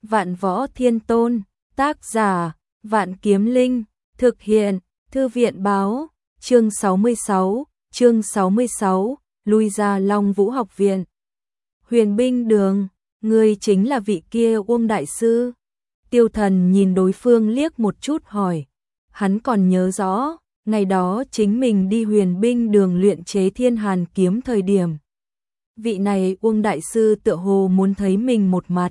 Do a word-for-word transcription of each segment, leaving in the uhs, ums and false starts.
Vạn Võ Thiên Tôn, tác giả, Vạn Kiếm Linh, thực hiện, Thư viện Báo, chương sáu mươi sáu, chương sáu mươi sáu, lui ra Long Vũ học viện. Huyền Binh Đường, ngươi chính là vị kia Uông đại sư? Tiêu Thần nhìn đối phương liếc một chút hỏi. Hắn còn nhớ rõ, ngày đó chính mình đi Huyền Binh Đường luyện chế Thiên Hàn kiếm thời điểm. Vị này Uông đại sư tựa hồ muốn thấy mình một mặt.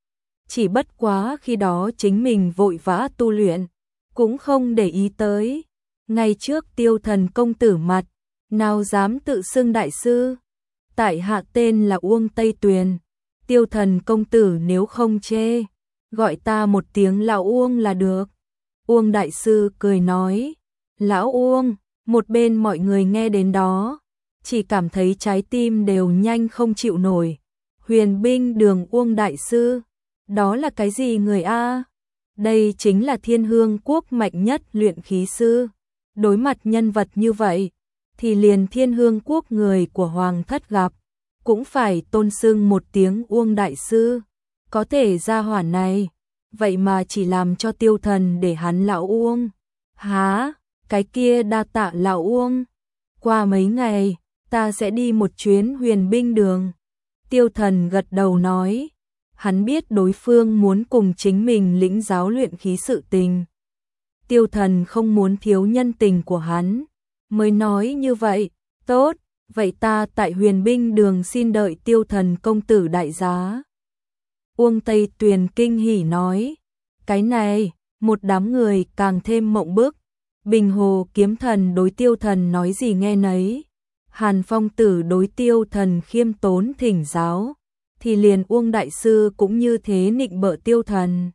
Chỉ bất quá khi đó chính mình vội vã tu luyện, cũng không để ý tới. Ngày trước Tiêu Thần công tử mặt, nào dám tự xưng đại sư. Tại hạ tên là Uông Tây Tuyền. Tiêu Thần công tử nếu không chê, gọi ta một tiếng lão Uông là được. Uông đại sư cười nói. Lão Uông, một bên mọi người nghe đến đó, chỉ cảm thấy trái tim đều nhanh không chịu nổi. Huyền Binh Đường Uông đại sư, đó là cái gì người a? Đây chính là Thiên Hương quốc mạnh nhất luyện khí sư. Đối mặt nhân vật như vậy, thì liền Thiên Hương quốc người của Hoàng thất gặp, cũng phải tôn xưng một tiếng Uông đại sư. Có thể ra hỏa này, vậy mà chỉ làm cho Tiêu Thần để hắn lão Uông. Hả, cái kia đa tạ lão Uông. Qua mấy ngày, ta sẽ đi một chuyến Huyền Binh Đường. Tiêu Thần gật đầu nói. Hắn biết đối phương muốn cùng chính mình lĩnh giáo luyện khí sự tình. Tiêu Thần không muốn thiếu nhân tình của hắn, mới nói như vậy. Tốt, vậy ta tại Huyền Binh Đường xin đợi Tiêu Thần công tử đại giá. Uông Tây Tuyền kinh hỉ nói. Cái này, một đám người càng thêm mộng bức. Bình Hồ Kiếm Thần đối Tiêu Thần nói gì nghe nấy. Hàn Phong Tử đối Tiêu Thần khiêm tốn thỉnh giáo, thì liền Uông đại sư cũng như thế nịnh bợ Tiêu Thần.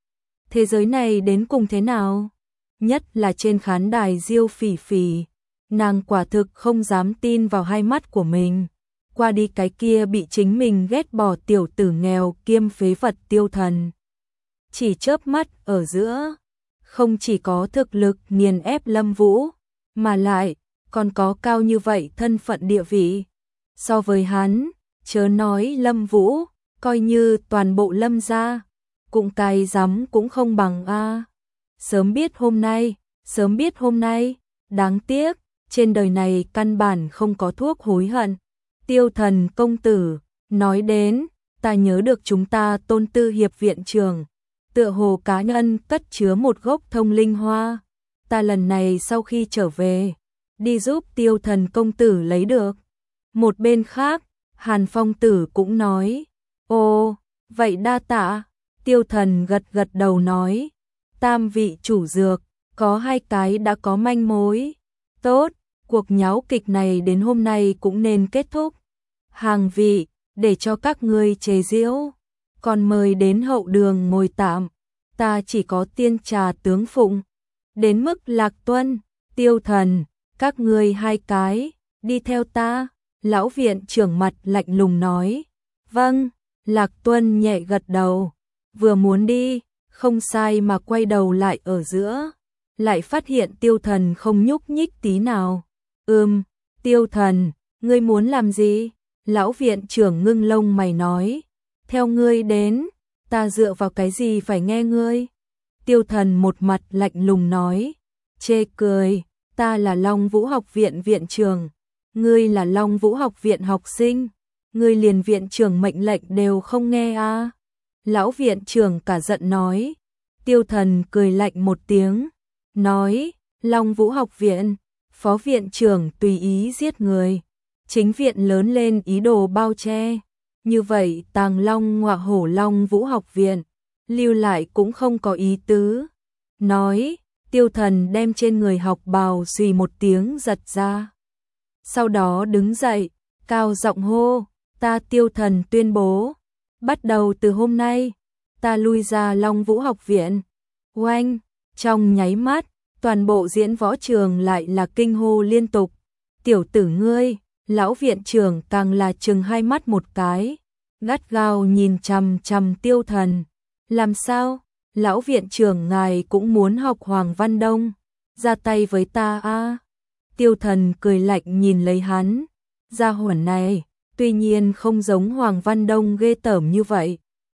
Thế giới này đến cùng thế nào? Nhất là trên khán đài Diêu Phỉ Phỉ, nàng quả thực không dám tin vào hai mắt của mình. Qua đi cái kia bị chính mình ghét bỏ tiểu tử nghèo kiêm phế vật Tiêu Thần. Chỉ chớp mắt ở giữa, không chỉ có thực lực nghiền ép Lâm Vũ, mà lại còn có cao như vậy thân phận địa vị. So với hắn, chớ nói Lâm Vũ, coi như toàn bộ Lâm gia, cũng cay rắm cũng không bằng a. Sớm biết hôm nay, sớm biết hôm nay, đáng tiếc, trên đời này căn bản không có thuốc hối hận. Tiêu Thần công tử, nói đến, ta nhớ được chúng ta Tôn Tư Hiệp viện trưởng, tựa hồ cá nhân cất chứa một gốc thông linh hoa. Ta lần này sau khi trở về, đi giúp Tiêu Thần công tử lấy được. Một bên khác, Hàn Phong Tử cũng nói. Ồ, vậy đa tạ. Tiêu Thần gật gật đầu nói. Tam vị chủ dược, có hai cái đã có manh mối. Tốt, cuộc nháo kịch này đến hôm nay cũng nên kết thúc. Hàng vị, để cho các ngươi chế giễu, còn mời đến hậu đường ngồi tạm. Ta chỉ có tiên trà tướng phụng. Đến mức Lạc Tuân, Tiêu Thần, các ngươi hai cái, đi theo ta. Lão viện trưởng mặt lạnh lùng nói. Vâng, Lạc Tuân nhẹ gật đầu. Vừa muốn đi, không sai mà quay đầu lại ở giữa. Lại phát hiện Tiêu Thần không nhúc nhích tí nào. Ừm, Tiêu Thần, ngươi muốn làm gì? Lão viện trưởng ngưng lông mày nói. Theo ngươi đến, ta dựa vào cái gì phải nghe ngươi? Tiêu Thần một mặt lạnh lùng nói. Chê cười, ta là Long Vũ học viện viện trưởng. Ngươi là Long Vũ học viện học sinh, ngươi liền viện trưởng mệnh lệnh đều không nghe à? Lão viện trưởng cả giận nói. Tiêu Thần cười lạnh một tiếng, nói, Long Vũ học viện, phó viện trưởng tùy ý giết người, chính viện lớn lên ý đồ bao che, như vậy Tàng Long ngọa hổ Long Vũ học viện, lưu lại cũng không có ý tứ. Nói, Tiêu Thần đem trên người học bào xùy một tiếng giật ra. Sau đó đứng dậy, cao giọng hô, ta Tiêu Thần tuyên bố, bắt đầu từ hôm nay, ta lui ra Long Vũ học viện. Oanh, trong nháy mắt, toàn bộ diễn võ trường lại là kinh hô liên tục. Tiểu tử ngươi, lão viện trưởng càng là trừng hai mắt một cái, gắt gao nhìn chằm chằm Tiêu Thần. Làm sao, lão viện trưởng ngài cũng muốn học Hoàng Văn Đông, ra tay với ta a? À? Tiêu Thần cười lạnh nhìn lấy hắn. Gia hỏa này, tuy nhiên không giống Hoàng Văn Đông ghê tởm như vậy,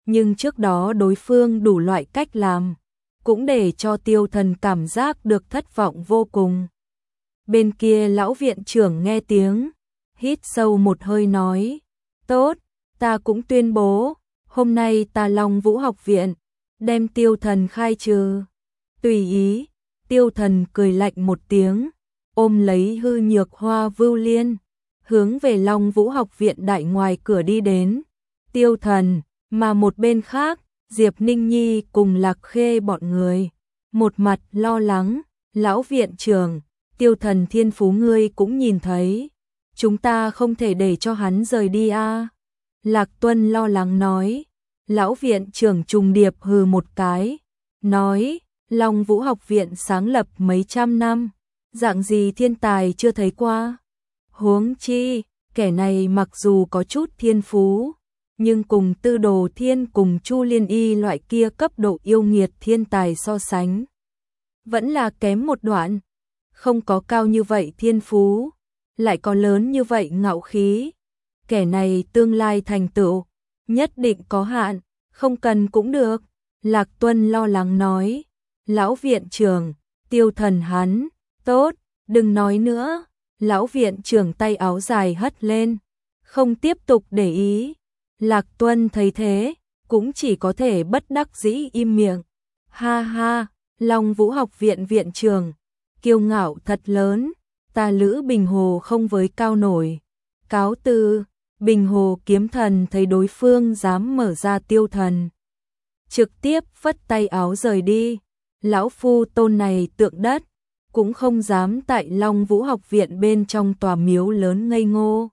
nhưng trước đó đối phương đủ loại cách làm, cũng để cho Tiêu Thần cảm giác được thất vọng vô cùng. Bên kia lão viện trưởng nghe tiếng, hít sâu một hơi nói, tốt, ta cũng tuyên bố, hôm nay ta Long Vũ học viện, đem Tiêu Thần khai trừ. Tùy ý, Tiêu Thần cười lạnh một tiếng, ôm lấy hư nhược hoa vưu liên, hướng về Long Vũ học viện đại ngoài cửa đi đến. Tiêu Thần, mà một bên khác, Diệp Ninh Nhi cùng Lạc Khê bọn người, một mặt lo lắng, lão viện trưởng, Tiêu Thần thiên phú ngươi cũng nhìn thấy, chúng ta không thể để cho hắn rời đi a. À. Lạc Tuân lo lắng nói, lão viện trưởng trùng điệp hừ một cái, nói, Long Vũ học viện sáng lập mấy trăm năm, dạng gì thiên tài chưa thấy qua. Huống chi, kẻ này mặc dù có chút thiên phú, nhưng cùng Tư Đồ Thiên cùng Chu Liên Y loại kia cấp độ yêu nghiệt thiên tài so sánh, vẫn là kém một đoạn, không có cao như vậy thiên phú, lại có lớn như vậy ngạo khí. Kẻ này tương lai thành tựu, nhất định có hạn, không cần cũng được. Lạc Tuân lo lắng nói, lão viện trưởng, Tiêu Thần hắn, tốt, đừng nói nữa. Lão viện trưởng tay áo dài hất lên, không tiếp tục để ý. Lạc Tuân thấy thế, cũng chỉ có thể bất đắc dĩ im miệng. Ha ha, Long Vũ học viện viện trưởng, kiêu ngạo thật lớn, ta Lữ Bình Hồ không với cao nổi. Cáo từ. Bình Hồ kiếm thần thấy đối phương dám mở ra Tiêu Thần, trực tiếp phất tay áo rời đi. Lão phu tôn này tượng đất, cũng không dám tại Long Vũ học viện bên trong tòa miếu lớn ngây ngô.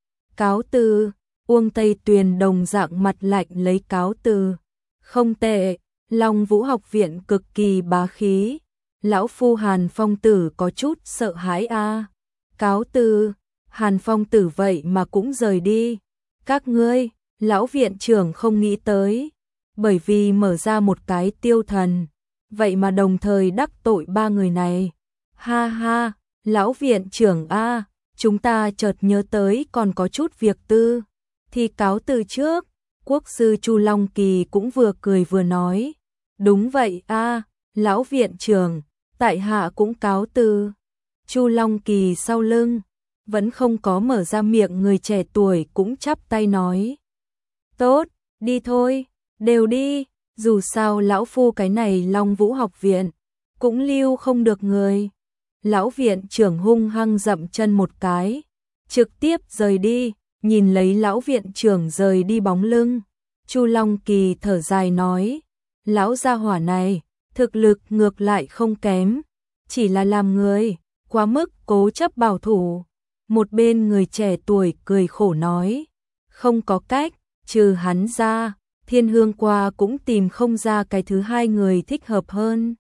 Cáo từ. Uông Tây Tuyền đồng dạng mặt lạnh lấy cáo từ. Không tệ, Long Vũ học viện cực kỳ bá khí. Lão phu Hàn Phong tử có chút sợ hãi a. À. Cáo từ. Hàn Phong tử vậy mà cũng rời đi. Các ngươi, lão viện trưởng không nghĩ tới, bởi vì mở ra một cái Tiêu Thần, vậy mà đồng thời đắc tội ba người này. Ha ha, lão viện trưởng a, à, chúng ta chợt nhớ tới còn có chút việc tư, thì cáo từ trước. Quốc sư Chu Long Kỳ cũng vừa cười vừa nói, đúng vậy a, à, lão viện trưởng, tại hạ cũng cáo từ. Chu Long Kỳ sau lưng vẫn không có mở ra miệng, người trẻ tuổi cũng chắp tay nói, tốt, đi thôi, đều đi, dù sao lão phu cái này Long Vũ học viện cũng lưu không được người. Lão viện trưởng hung hăng dậm chân một cái, trực tiếp rời đi. Nhìn lấy lão viện trưởng rời đi bóng lưng, Chu Long Kỳ thở dài nói, lão gia hỏa này thực lực ngược lại không kém, chỉ là làm người quá mức cố chấp bảo thủ. Một bên người trẻ tuổi cười khổ nói, không có cách, trừ hắn ra, Thiên Hương qua cũng tìm không ra cái thứ hai người thích hợp hơn.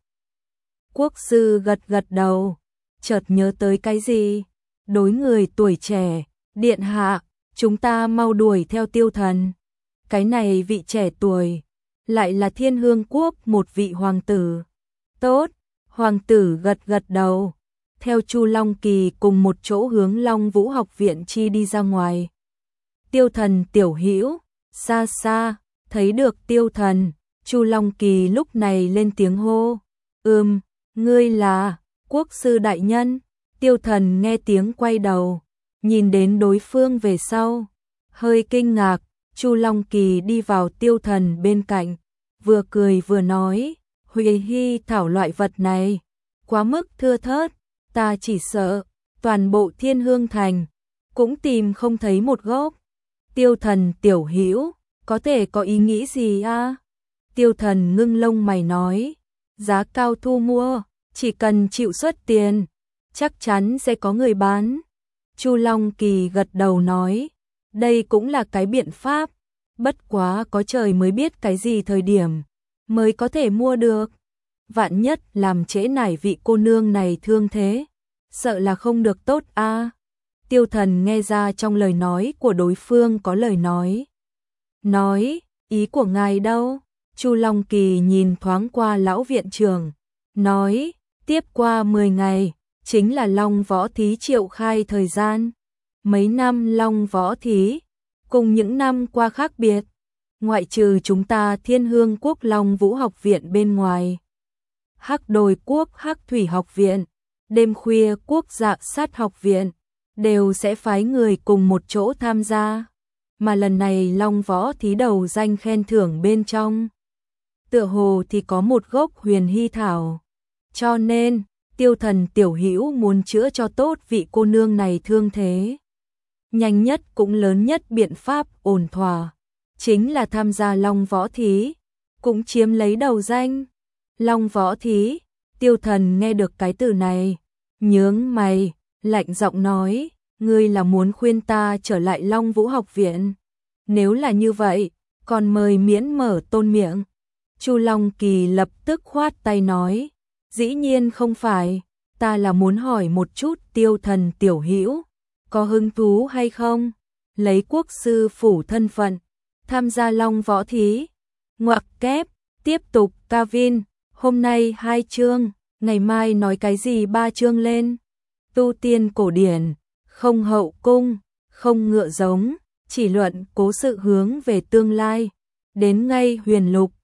Quốc sư gật gật đầu, chợt nhớ tới cái gì, đối người tuổi trẻ, điện hạ, chúng ta mau đuổi theo Tiêu Thần. Cái này vị trẻ tuổi, lại là Thiên Hương quốc một vị hoàng tử. Tốt, hoàng tử gật gật đầu, theo Chu Long Kỳ cùng một chỗ hướng Long Vũ học viện chi đi ra ngoài. Tiêu Thần tiểu hữu, xa xa, thấy được Tiêu Thần, Chu Long Kỳ lúc này lên tiếng hô, ừm, ngươi là, quốc sư đại nhân. Tiêu Thần nghe tiếng quay đầu, nhìn đến đối phương về sau, hơi kinh ngạc. Chu Long Kỳ đi vào Tiêu Thần bên cạnh, vừa cười vừa nói, Huy Hy thảo loại vật này, quá mức thưa thớt, ta chỉ sợ, toàn bộ Thiên Hương Thành, cũng tìm không thấy một gốc. Tiêu Thần tiểu hữu, có thể có ý nghĩ gì a? À? Tiêu Thần ngưng lông mày nói, giá cao thu mua, chỉ cần chịu xuất tiền, chắc chắn sẽ có người bán. Chu Long Kỳ gật đầu nói, đây cũng là cái biện pháp, bất quá có trời mới biết cái gì thời điểm mới có thể mua được. Vạn nhất làm trễ nải vị cô nương này thương thế, sợ là không được tốt a. À. Tiêu Thần nghe ra trong lời nói của đối phương có lời nói. Nói, ý của ngài đâu? Chu Long Kỳ nhìn thoáng qua lão viện trưởng, nói, tiếp qua mười ngày, chính là Long Võ Thí triệu khai thời gian. Mấy năm Long Võ Thí, cùng những năm qua khác biệt, ngoại trừ chúng ta Thiên Hương Quốc Long Vũ học viện bên ngoài. Hắc Đồi Quốc Hắc Thủy học viện, Đêm Khuya Quốc Dạ Sát học viện, đều sẽ phái người cùng một chỗ tham gia. Mà lần này Long Võ thí đầu danh khen thưởng bên trong, tựa hồ thì có một gốc huyền hy thảo. Cho nên, Tiêu Thần tiểu hữu muốn chữa cho tốt vị cô nương này thương thế. Nhanh nhất cũng lớn nhất biện pháp ổn thỏa, chính là tham gia Long Võ thí, cũng chiếm lấy đầu danh. Long Võ thí, Tiêu Thần nghe được cái từ này, nhướng mày, lạnh giọng nói, ngươi là muốn khuyên ta trở lại Long Vũ học viện? Nếu là như vậy, còn mời miễn mở tôn miệng. Chu Long Kỳ lập tức khoát tay nói, dĩ nhiên không phải, ta là muốn hỏi một chút Tiêu Thần tiểu hữu, có hứng thú hay không? Lấy quốc sư phủ thân phận, tham gia Long Võ thí. Ngoặc kép, tiếp tục Kavin, hôm nay hai chương, ngày mai nói cái gì ba chương lên. Tu tiên cổ điển, không hậu cung, không ngựa giống, chỉ luận cố sự hướng về tương lai. Đến ngay huyền lục,